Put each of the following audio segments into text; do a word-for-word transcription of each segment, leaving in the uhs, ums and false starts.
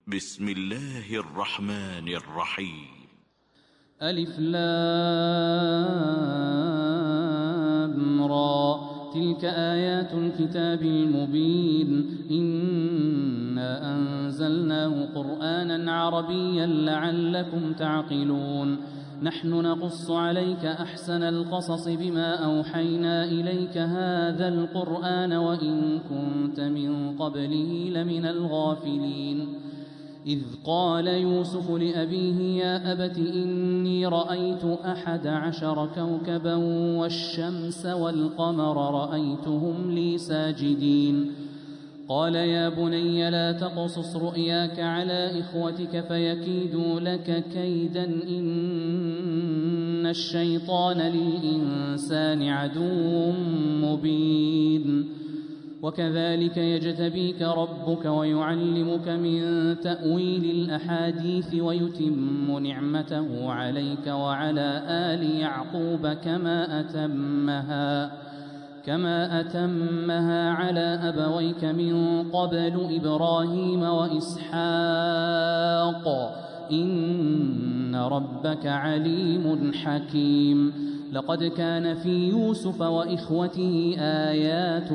بسم الله الرحمن الرحيم. ألف لام را، تلك آيات الكتاب المبين. إنا أنزلناه قرآنا عربيا لعلكم تعقلون. نحن نقص عليك أحسن القصص بما أوحينا إليك هذا القرآن وإن كنت من قبله لمن الغافلين. إذ قال يوسف لأبيه يا أبت إني رأيت أحد عشر كوكبا والشمس والقمر رأيتهم لي ساجدين. قال يا بني لا تقصص رؤياك على إخوتك فيكيدوا لك كيدا إن الشيطان للإنسان عدو مبين. وكذلك يجتبيك ربك ويعلمك من تأويل الأحاديث ويتم نعمته عليك وعلى آل يعقوب كما أتمها كما أتمها على أبويك من قبل إبراهيم وإسحاق إن ربك عليم حكيم. لقد كان في يوسف وإخوته آيات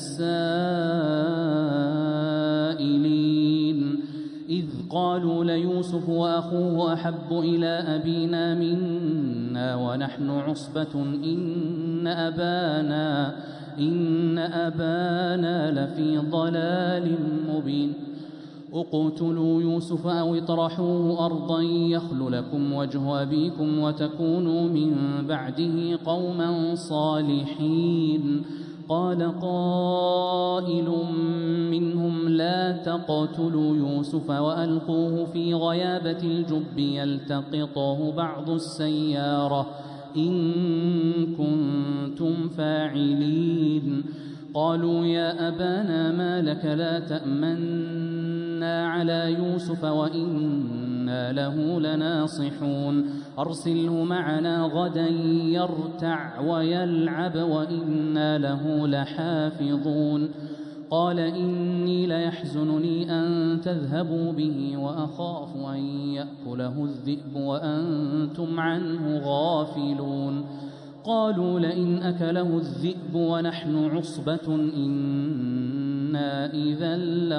للسائلين إذ قالوا ليوسف وأخوه أحب إلى أبينا منا ونحن عصبة إن أبانا إن أبانا لفي ضلال مبين. اقتلوا يوسف أو اطرحوه أرضا يخل لكم وجه أبيكم وتكونوا من بعده قوما صالحين. قال قائل منهم لا تقتلوا يوسف وألقوه في غيابة الجب يلتقطه بعض السيارة إن كنتم فاعلين. قالوا يا أبانا ما لك لا تأمنا على يوسف وإنا له لناصحون. أرسله معنا غدا يرتع ويلعب وإنا له لحافظون. قال إني ليحزنني أن تذهبوا به وأخاف أن يأكله الذئب وأنتم عنه غافلون. قالوا لئن أكله الذئب ونحن عصبة إنا إذا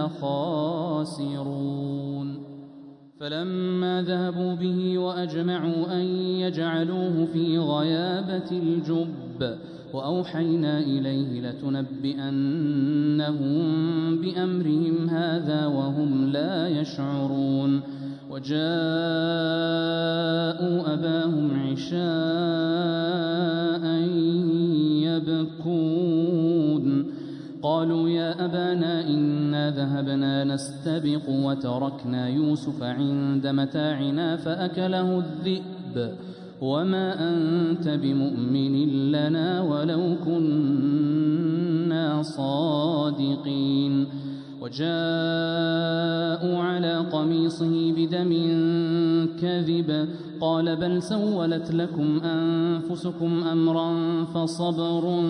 لخاسرون. فلما ذهبوا به وأجمعوا أن يجعلوه في غيابة الجب وأوحينا إليه لتنبئنهم بأمرهم هذا وهم لا يشعرون. وجاءوا أباهم عشاء يبكون. قالوا يا أبانا إنا ذهبنا نستبق وتركنا يوسف عند متاعنا فأكله الذئب وما أنت بمؤمن لنا ولو كنا صادقين. وجاءوا على قميصه بدم كذب قال بل سولت لكم أنفسكم أمرا فصبر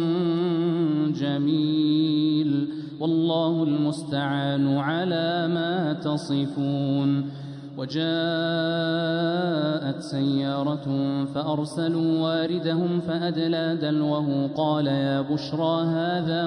جميل والله المستعان على ما تصفون. وجاءت سيارة فأرسلوا واردهم فأدلى دلوه قال يا بشرى هذا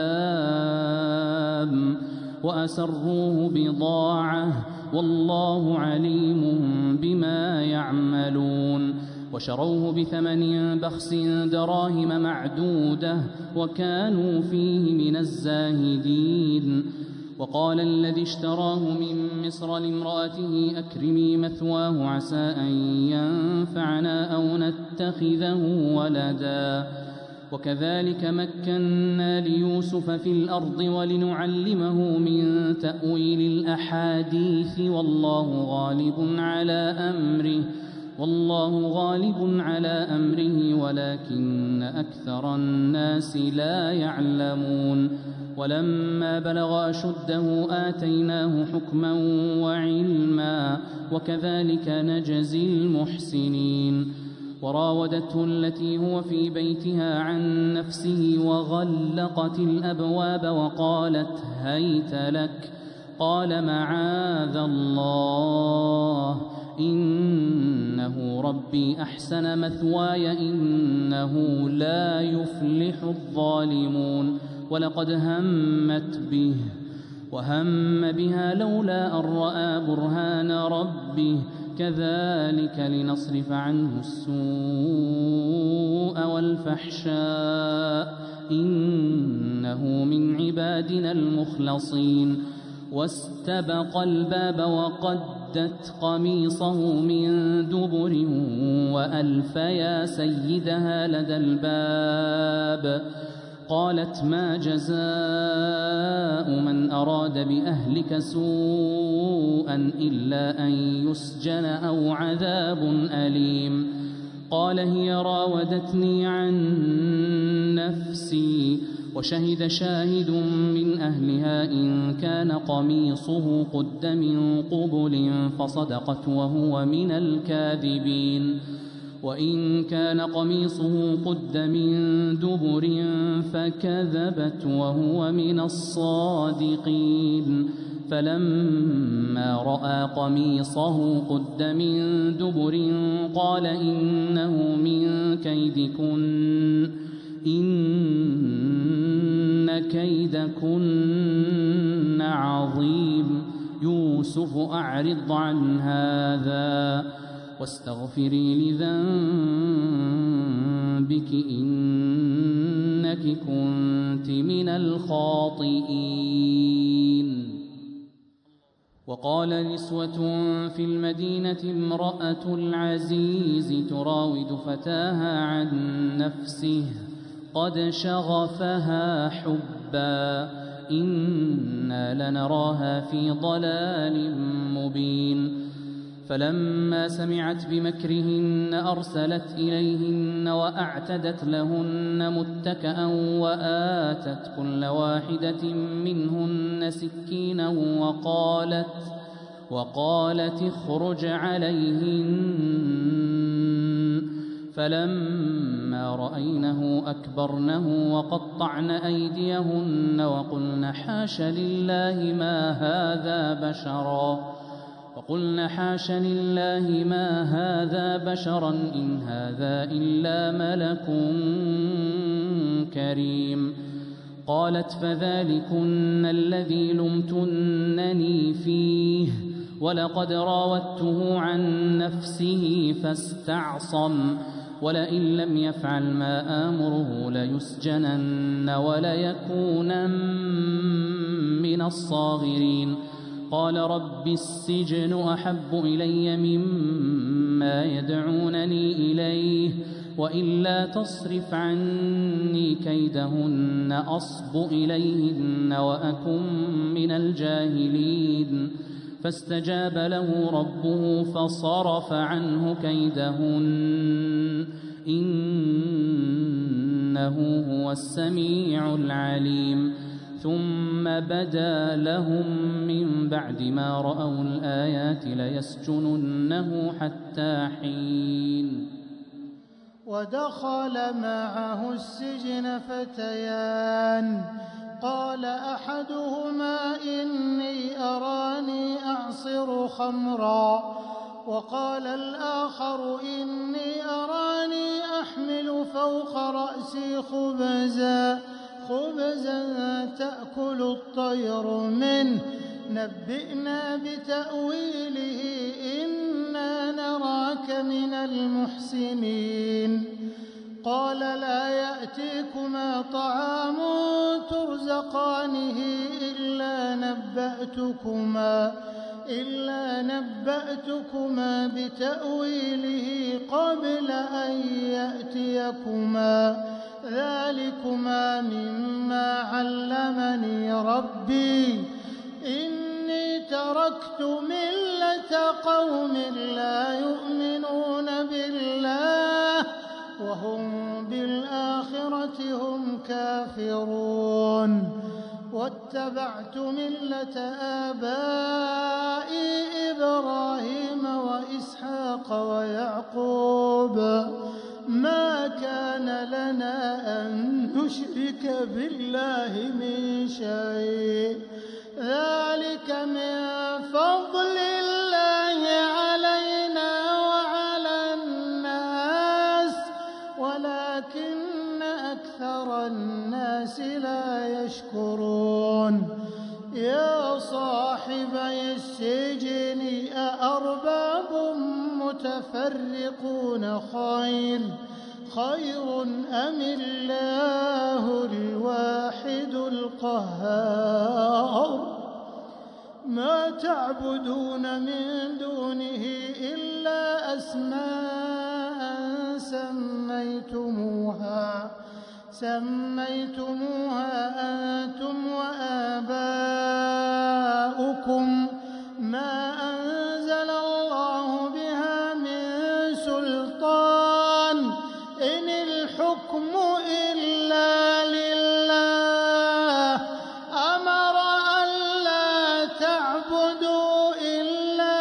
غلام وأسروه بضاعة والله عليم بما يعملون. وشروه بثمن بخس دراهم معدودة وكانوا فيه من الزاهدين. وقال الذي اشتراه من مصر لامرأته أكرمي مثواه عسى أن ينفعنا أو نتخذه ولدا. وكذلك مكنا ليوسف في الأرض ولنعلمه من تأويل الأحاديث والله غالب على أمره والله غالب على أمره ولكن أكثر الناس لا يعلمون. ولما بلغ أشده آتيناه حكما وعلما وكذلك نجزي المحسنين. وراودته التي هو في بيتها عن نفسه وغلقت الأبواب وقالت هيت لك قال معاذ الله إنه ربي أحسن مثواي إنه لا يفلح الظالمون ولقد همت به وهم بها لولا أن رأى برهان ربه كذلك لنصرف عنه السوء والفحشاء إنه من عبادنا المخلصين واستبق الباب وقدت قميصه من دبر وألف يا سيدها لدى الباب قالت ما جزاء من أراد بأهلك سوءا إلا أن يسجن أو عذاب أليم قال هي راودتني عن نفسي وشهد شاهد من أهلها إن كان قميصه قد من قبل فصدقت وهو من الكاذبين وإن كان قميصه قد من دبر فكذبت وهو من الصادقين فلما رأى قميصه قد من دبر قال إنه من كيدكن إن كيدكن عظيم يوسف أعرض عن هذا واستغفري لذنبك إنك كنت من الخاطئين وقال نسوة في المدينة امرأة العزيز تراود فتاها عن نفسه قد شغفها حبا إنا لنراها في ضلال مبين فلما سمعت بمكرهن أرسلت إليهن وأعتدت لهن متكأ وآتت كل واحدة منهن سكينا وقالت وقالت اخرج عليهن فلما رأينه أكبرنه وقطعن أيديهن وقلن حاش لله ما هذا بشرا وقلن حاش لله ما هذا بشرا إن هذا إلا ملك كريم قالت فذلكن الذي لمتنني فيه ولقد راودته عن نفسه فاستعصم ولئن لم يفعل ما آمره ليسجنن وليكونن من الصاغرين قال رب السجن أحب إلي مما يدعونني إليه وإلا تصرف عني كيدهن أصب إليهن وأكن من الجاهلين فاستجاب له ربه فصرف عنه كيدهن إنه هو السميع العليم ثم بدا لهم من بعد ما رأوا الآيات ليسجننه حتى حين ودخل معه السجن فتيان قال أحدهما إني أراني أعصر خمرا وقال الآخر إني أراني أحمل فوق رأسي خبزا خبزا تأكل الطير منه نبئنا بتأويله إنا نراك من المحسنين قال لا يأتيكما طعام ترزقانه إلا نبأتكما إلا نبأتكما بتأويله قبل أن يأتيكما ذلكما مما علمني ربي إني تركت ملة قوم لا يؤمنون بالله وهم بالآخرة هم كافرون واتبعت ملة آبائي إبراهيم وإسحاق ويعقوب ما كان لنا أن نشرك بالله من شيء ذلك من تشكرون يا صاحبي السجن أأرباب متفرقون خير خير أم الله الواحد القهار ما تعبدون من دونه إلا أسماء سميتموها سميتموها أنتم وآباؤكم ما أنزل الله بها من سلطان إن الحكم إلا لله أمر ألا تعبدوا إلا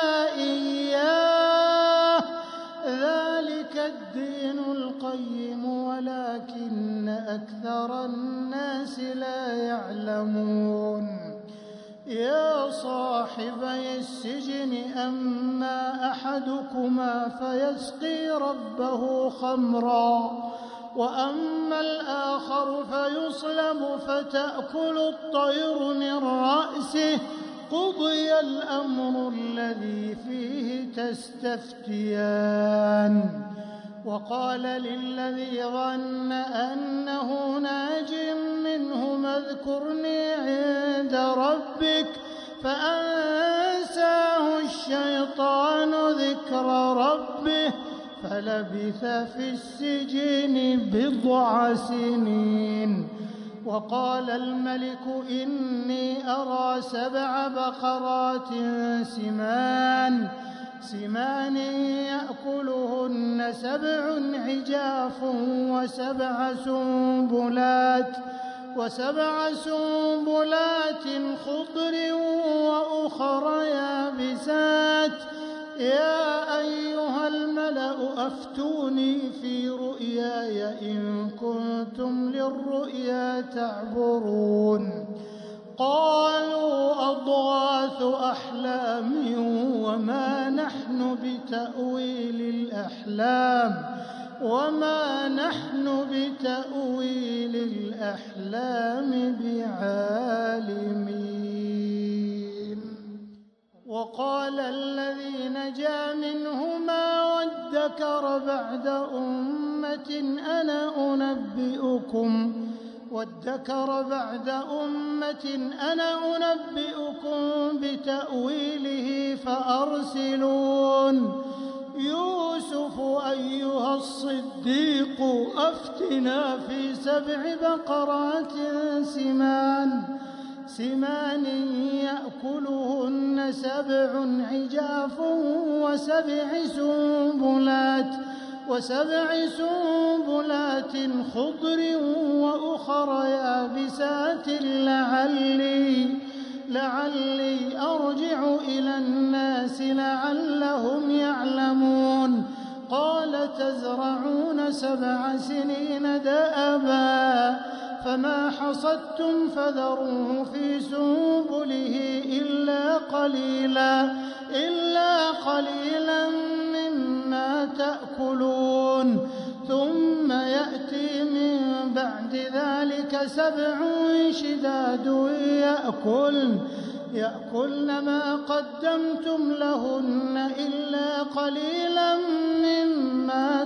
إياه ذلك الدين القيم ولكن أكثر الناس لا يعلمون يا صاحبي السجن أما أحدكما فيسقي ربه خمرا وأما الآخر فيصلب فتأكل الطير من رأسه قضي الأمر الذي فيه تستفتيان وقال للذي ظن أنه ناج منهما اذكرني عند ربك فأنساه الشيطان ذكر ربه فلبث في السجن بضع سنين وقال الملك إني أرى سبع بقرات سمان سمان يأكلهن سبع عجاف وسبع سنبلات وسبع سنبلات خضر وأخر يابسات يا أيها الملأ أفتوني في رؤياي إن كنتم للرؤيا تعبرون قالوا أضغاث أحلام وما نحن بتأويل الأحلام وما نحن بتأويل الأحلام بعالمين وقال الذي نجا منهما وادكر بعد أمة أنا أنبئكم وادكر بعد أمة أنا أنبئكم بتأويله فأرسلون يوسف أيها الصديق أفتنا في سبع بقرات سمان سمان يأكلهن سبع عجاف وسبع سنبلات وسبع سنبلات خضر وأخر يابسات لعلي لعلي أرجع إلى الناس لعلهم يعلمون قال تزرعون سبع سنين دأبا فما حصدتم فذروه في سنبله إلا قليلا إلا قليلا مما تأكلون ثم يأتي من بعد ذلك سبع شداد يأكلن يأكلن ما قدمتم لهن إلا قليلا مما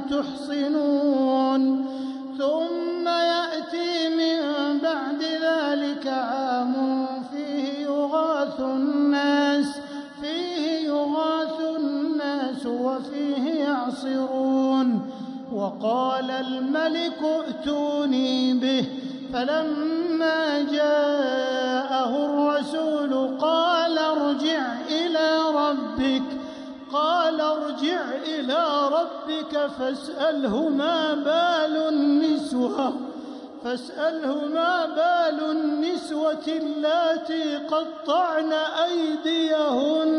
تحصنون ثم يأتي من بعد ذلك عام فيه يغاث الناس فيه يغاث الناس وفيه يعصرون وقال الملك ائتوني به فلما جاءه الرسول قال ارجع إلى ربك قال ارجع إلى ربك فاسأله ما بال النسوة فاسأله ما بال النسوة اللاتي قطعن أيديهن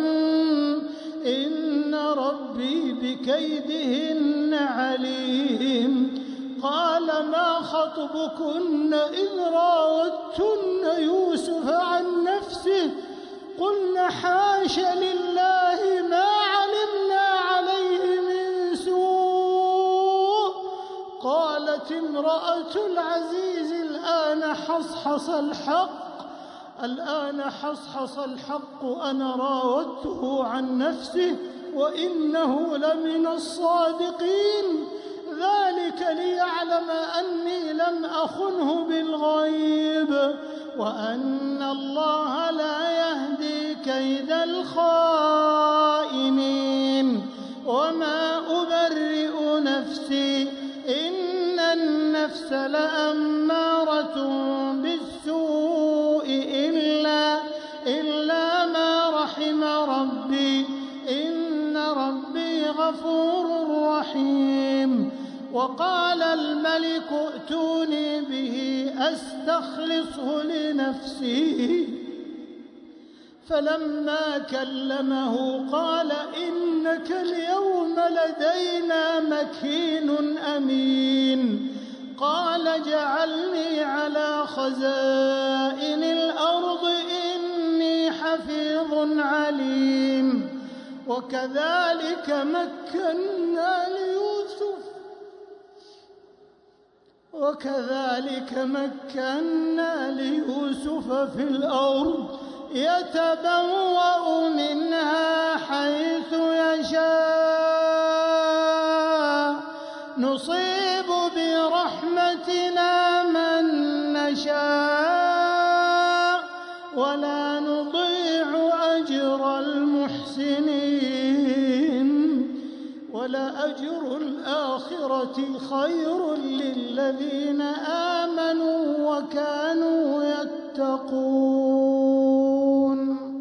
إن ربي بكيدهن عليم قال ما خطبكن إذ راودتن يوسف عن نفسه قلنا حاش لله ما علمنا عليه من سوء قالت امرأة العزيز الآن حصحص الحق الآن حصحص الحق أنا راودته عن نفسه وإنه لمن الصادقين ذلك ليعلم أني لم أخنه بالغيب وأن الله لا يهدي كيد الخائنين وما أبرئ نفسي إن النفس لأمارة بالسوء إلا, إلا ما رحم ربي إن ربي غفور رحيم. وقال الملك ائتوني به أستخلصه لنفسي فلما كلمه قال إنك اليوم لدينا مكين أمين. قال اجعلني على خزائن الأرض إني حفيظ عليم. وكذلك مكنا ليوسف وكذلك مكنا ليوسف في الأرض يتبوأ منها حيث يشاء نصيب برحمتنا من نشاء ولا نضيع أجر المحسنين ولأجر الآخرة خير للذين آمنوا وكانوا يتقون.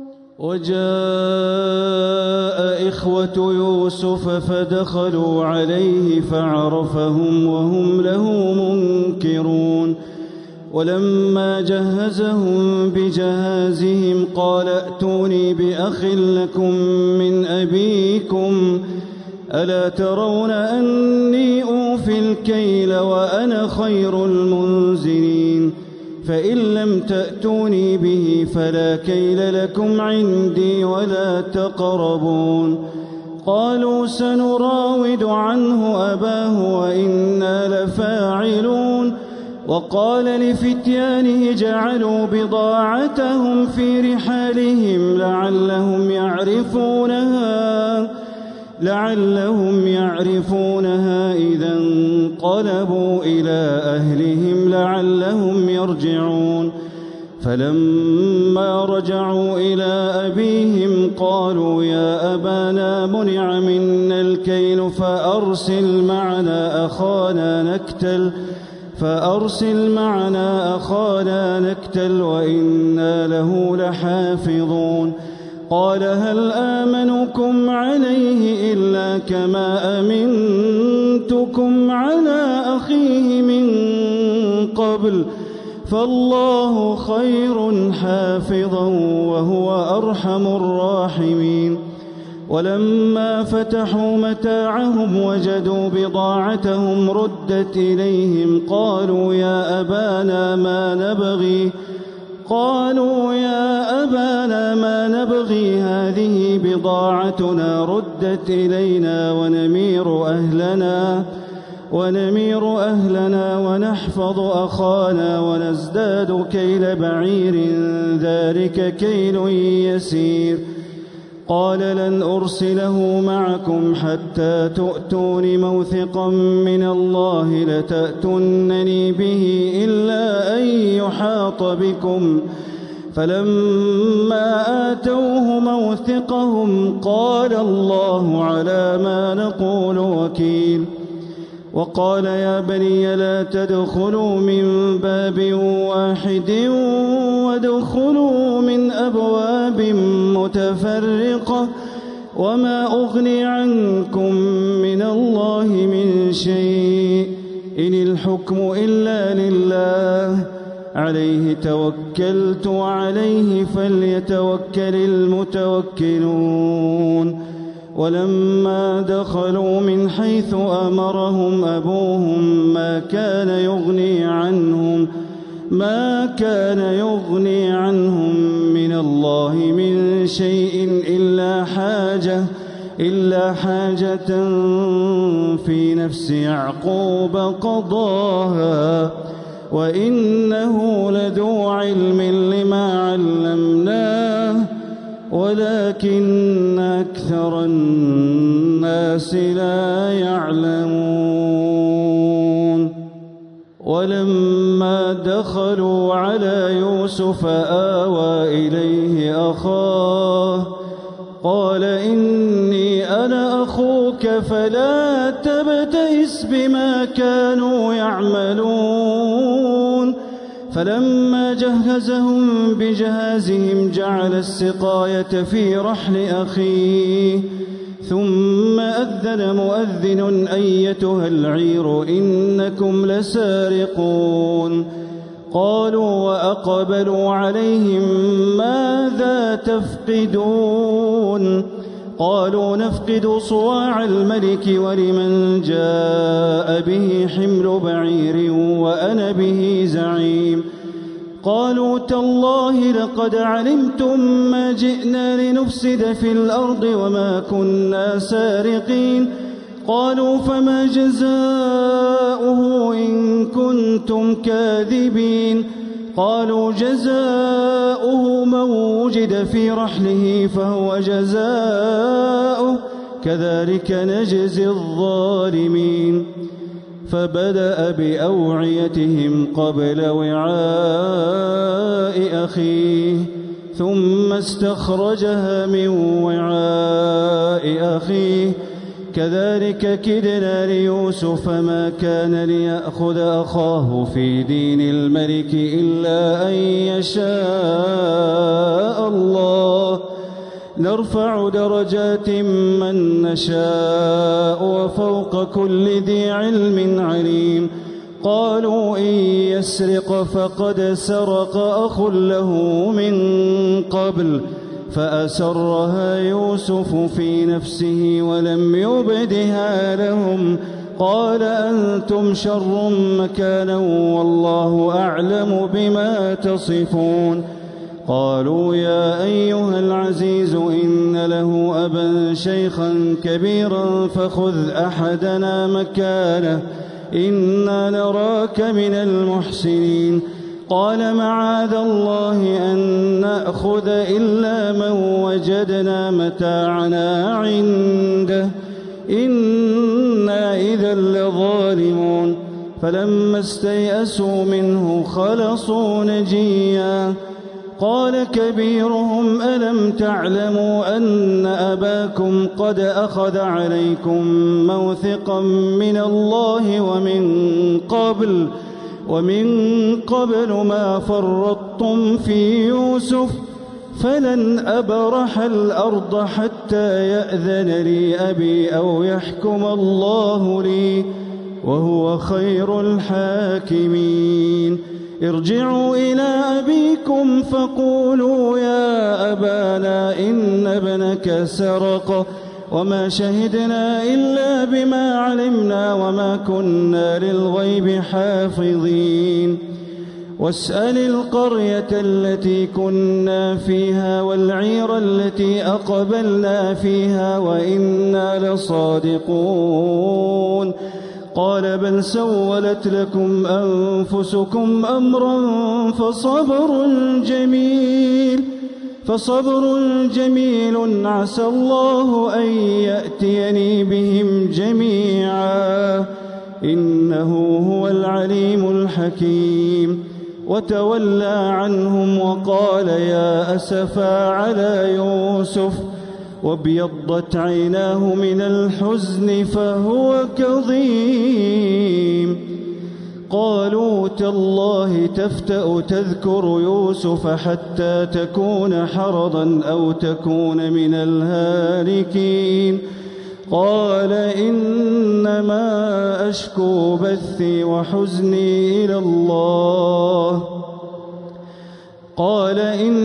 وجاء إخوة يوسف فدخلوا عليه فعرفهم وهم له منكرون. ولما جهزهم بجهازهم قال ائتوني بأخ لكم من أبيكم ألا ترون أني أوفي الكيل وأنا خير المنزلين فإن لم تأتوني به فلا كيل لكم عندي ولا تقربون. قالوا سنراود عنه أباه وإنا لفاعلون. وقال لفتيانه جعلوا بضاعتهم في رحالهم لعلهم يعرفونها لعلهم يعرفونها إذا انقلبوا إلى أهلهم لعلهم يرجعون. فلما رجعوا إلى أبيهم قالوا يا أبانا منع منا الكيل فأرسل معنا أخانا نكتل فأرسل معنا أخانا نكتل وإنا له لحافظون. قال هل آمنكم عليه إلا كما أمنتكم على أخيه من قبل فالله خير حافظا وهو أرحم الراحمين. ولما فتحوا متاعهم وجدوا بضاعتهم ردت إليهم قالوا يا أبانا ما نبغي قالوا يا أبانا ما نبغي هذه بضاعتنا ردت إلينا ونمير أهلنا ونمير أهلنا ونحفظ أخانا ونزداد كيل بعير ذلك كيل يسير. قال لن أرسله معكم حتى تؤتون موثقا من الله لتأتونني به إلا أن يحاط بكم. فلما آتوه موثقهم قال الله على ما نقول وكيل. وقال يا بني لا تدخلوا من باب واحد وادخلوا من أبواب متفرقة وما أغني عنكم من الله من شيء إن الحكم إلا لله عليه توكلت وعليه فليتوكل المتوكلون. ولما دخلوا من حيث أمرهم أبوهم ما كان يغني عنهم ما كان يغني عنهم من الله من شيء إلا حاجة إلا حاجة في نفس يعقوب قضاها وإنه لذو علم لما علمناه ولكن أكثر الناس لا يعلمون. ولما دخلوا على يوسف آوى إليه أخاه قال إني أنا أخوك فلا تبتئس بما كانوا يعملون. فلما جهزهم بجهازهم جعل السقاية في رحل أخيه ثم أذن مؤذن أيتها العير إنكم لسارقون. قالوا وأقبلوا عليهم ماذا تفقدون؟ قالوا نفقد صواع الملك ولمن جاء به حمل بعير وأنا به زعيم. قالوا تالله لقد علمتم ما جئنا لنفسد في الأرض وما كنا سارقين. قالوا فما جزاؤه إن كنتم كاذبين؟ قالوا جزاؤه من وجد في رحله فهو جزاؤه كذلك نجزي الظالمين. فبدأ بأوعيتهم قبل وعاء أخيه ثم استخرجها من وعاء أخيه كذلك كدنا ليوسف ما كان ليأخذ أخاه في دين الملك إلا أن يشاء الله نرفع درجات من نشاء وفوق كل ذي علم عليم. قالوا إن يسرق فقد سرق أخ له من قبل فأسرها يوسف في نفسه ولم يبدها لهم. قال أنتم شر مكانا والله أعلم بما تصفون. قالوا يا أيها العزيز إن له أبا شيخا كبيرا فخذ أحدنا مكانه إنا نراك من المحسنين. قال معاذ الله أن نأخذ إلا من وجدنا متاعنا عنده إنا إذا لظالمون. فلما استيئسوا منه خلصوا نجيا. قال كبيرهم ألم تعلموا أن أباكم قد أخذ عليكم موثقا من الله ومن قبل ومن قبل ما فرطتم في يوسف فلن أبرح الأرض حتى يأذن لي أبي أو يحكم الله لي وهو خير الحاكمين. ارجعوا إلى أبيكم فقولوا يا أبانا إن ابنك سرق وما شهدنا إلا بما علمنا وما كنا للغيب حافظين. واسأل القرية التي كنا فيها والعير التي أقبلنا فيها وإنا لصادقون. قال بل سولت لكم أنفسكم أمرا فصبر جميل فصبر جميل عسى الله أن يأتيني بهم جميعا إنه هو العليم الحكيم. وتولى عنهم وقال يا أسفا على يوسف وابيضت عيناه من الحزن فهو كظيم. قالوا تالله تفتأ تذكر يوسف حتى تكون حرضا أو تكون من الهالكين. قال إنما أشكو بثي وحزني إلى الله قال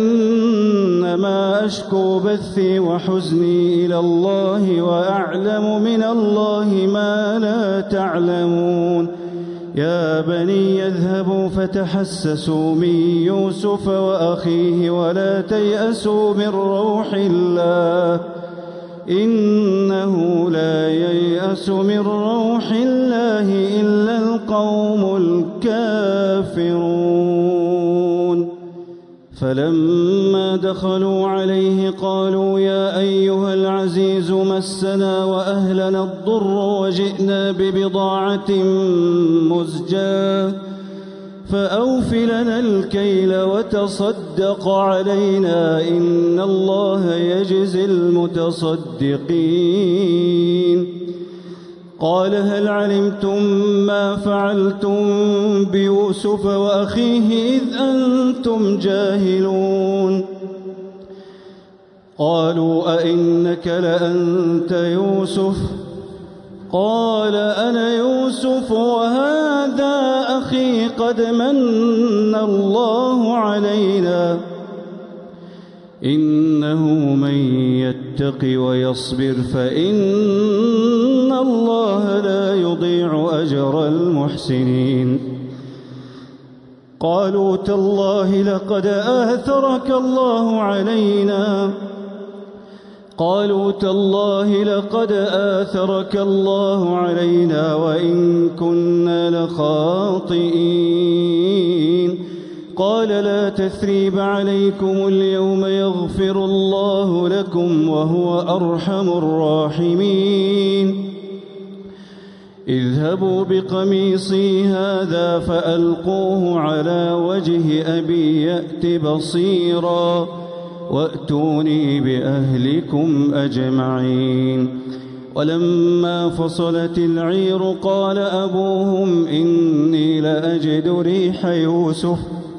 إنما أشكو بثي وحزني إلى الله وأعلم من الله ما لا تعلمون. يا بني اذهبوا فتحسسوا من يوسف وأخيه ولا تيأسوا من روح الله إنه لا ييأس من روح الله إلا القوم الكافرون. فلما دخلوا عليه قالوا يا أيها العزيز مسنا وأهلنا الضر وجئنا ببضاعة مزجاة فأوف لنا الكيل وتصدق علينا إن الله يجزي المتصدقين. قال هل علمتم ما فعلتم بيوسف وأخيه إذ أنتم جاهلون؟ قالوا أئنك لأنت يوسف؟ قال أنا يوسف وهذا أخي قد من الله علينا إنه من يتق ويصبر فإن الله لا يضيع أجر المحسنين. قالوا تالله لقد آثرك الله علينا قالوا تالله لقد آثرك الله علينا وإن كنا لخاطئين. قال لا تثريب عليكم اليوم يغفر الله لكم وهو أرحم الراحمين. اذهبوا بقميصي هذا فألقوه على وجه أبي يأت بصيرا وأتوني بأهلكم أجمعين. ولما فصلت العير قال أبوهم إني لأجد ريح يوسف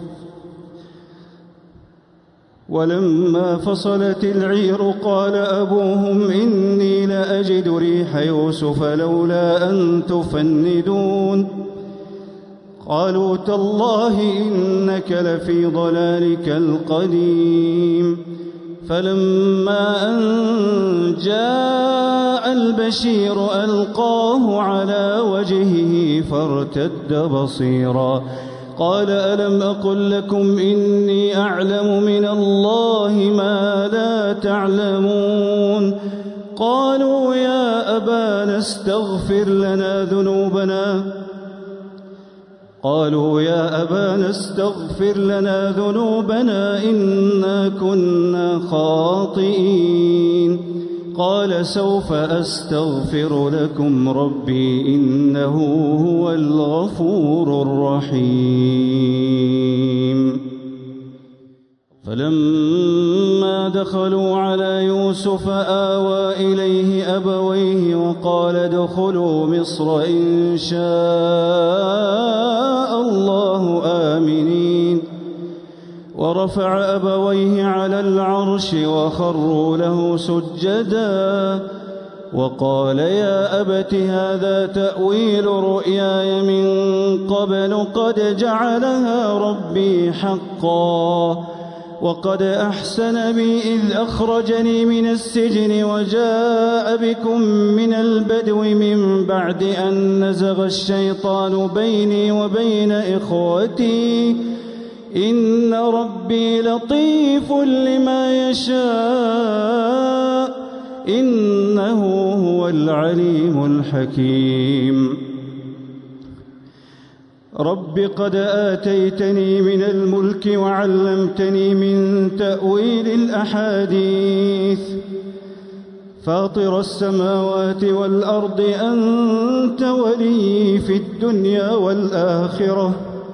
ولما فصلت العير قال أبوهم إني لأجد ريح يوسف لولا أن تفندون. قالوا تالله إنك لفي ضلالك القديم. فلما أن جاء البشير ألقاه على وجهه فارتد بصيرا قال ألم أقل لكم إني أعلم من الله ما لا تعلمون. قالوا يا أبانا استغفر لنا ذنوبنا قالوا يا أبانا استغفر لنا ذنوبنا إنا كنا خاطئين. قال سوف أستغفر لكم ربي إنه هو الغفور الرحيم. فلما دخلوا على يوسف آوى إليه أبويه وقال ادخلوا مصر إن شاء الله آمنين. ورفع أبويه على العرش وخروا له سجدا وقال يا أبت هذا تأويل رؤياي من قبل قد جعلها ربي حقا وقد أحسن بي إذ أخرجني من السجن وجاء بكم من البدو من بعد أن نزغ الشيطان بيني وبين إخوتي إن ربي لطيف لما يشاء إنه هو العليم الحكيم. رب قد آتيتني من الملك وعلمتني من تأويل الأحاديث فاطر السماوات والأرض أنت ولي في الدنيا والآخرة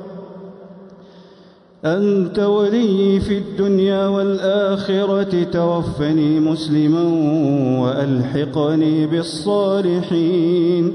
أنت ولي في الدنيا والآخرة توفني مسلما وألحقني بالصالحين.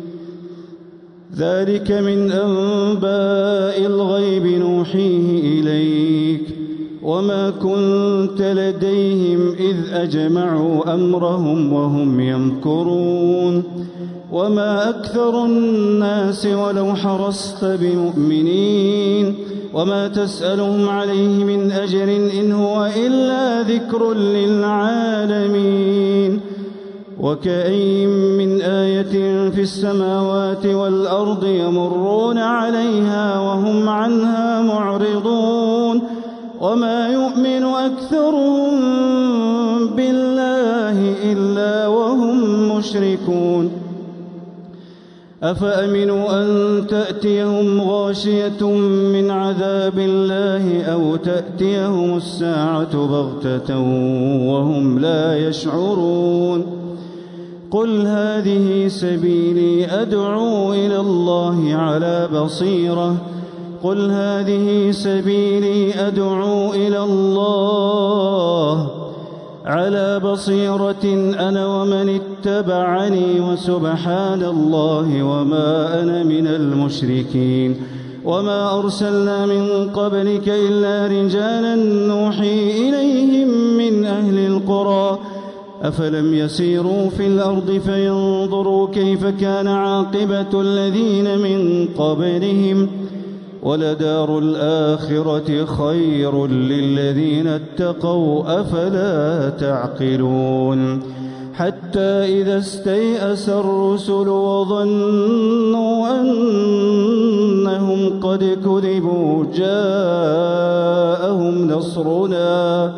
ذلك من أنباء الغيب نوحيه إليك وما كنت لديهم إذ أجمعوا أمرهم وهم يمكرون وما أكثر الناس ولو حرصت بمؤمنين وما تسألهم عليه من أجر إن هو إلا ذكر للعالمين. وكأين من آية في السماوات والأرض يمرون عليها وهم عنها معرضون وما يؤمن أكثرهم بالله إلا وهم مشركون أفأمنوا أن تأتيهم غاشية من عذاب الله أو تأتيهم الساعة بغتة وهم لا يشعرون قل هذه سبيلي أدعو إلى الله على بصيرة قل هذه سبيلي أدعو إلى الله على بصيرة أنا ومن اتبعني وسبحان الله وما أنا من المشركين وما أرسلنا من قبلك إلا رجالا نوحي إليهم من أهل القرى أفلم يسيروا في الأرض فينظروا كيف كان عاقبة الذين من قبلهم ولدار الآخرة خير للذين اتقوا أفلا تعقلون حتى إذا استيأس الرسل وظنوا أنهم قد كذبوا جاءهم نصرنا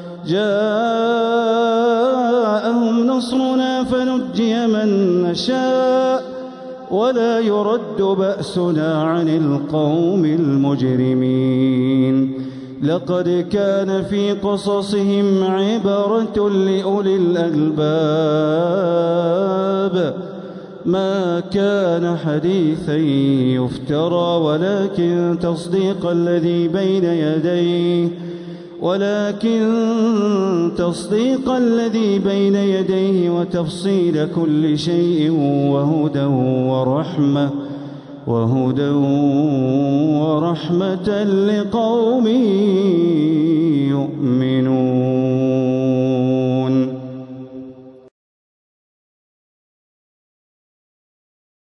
جاءهم نصرنا فنجي من نشاء ولا يرد بأسنا عن القوم المجرمين لقد كان في قصصهم عبرة لأولي الألباب ما كان حديثا يفترى ولكن تصديق الذي بين يديه ولكن تصديق الذي بين يديه وتفصيل كل شيء وهدى ورحمة وهدى ورحمة لقوم يؤمنون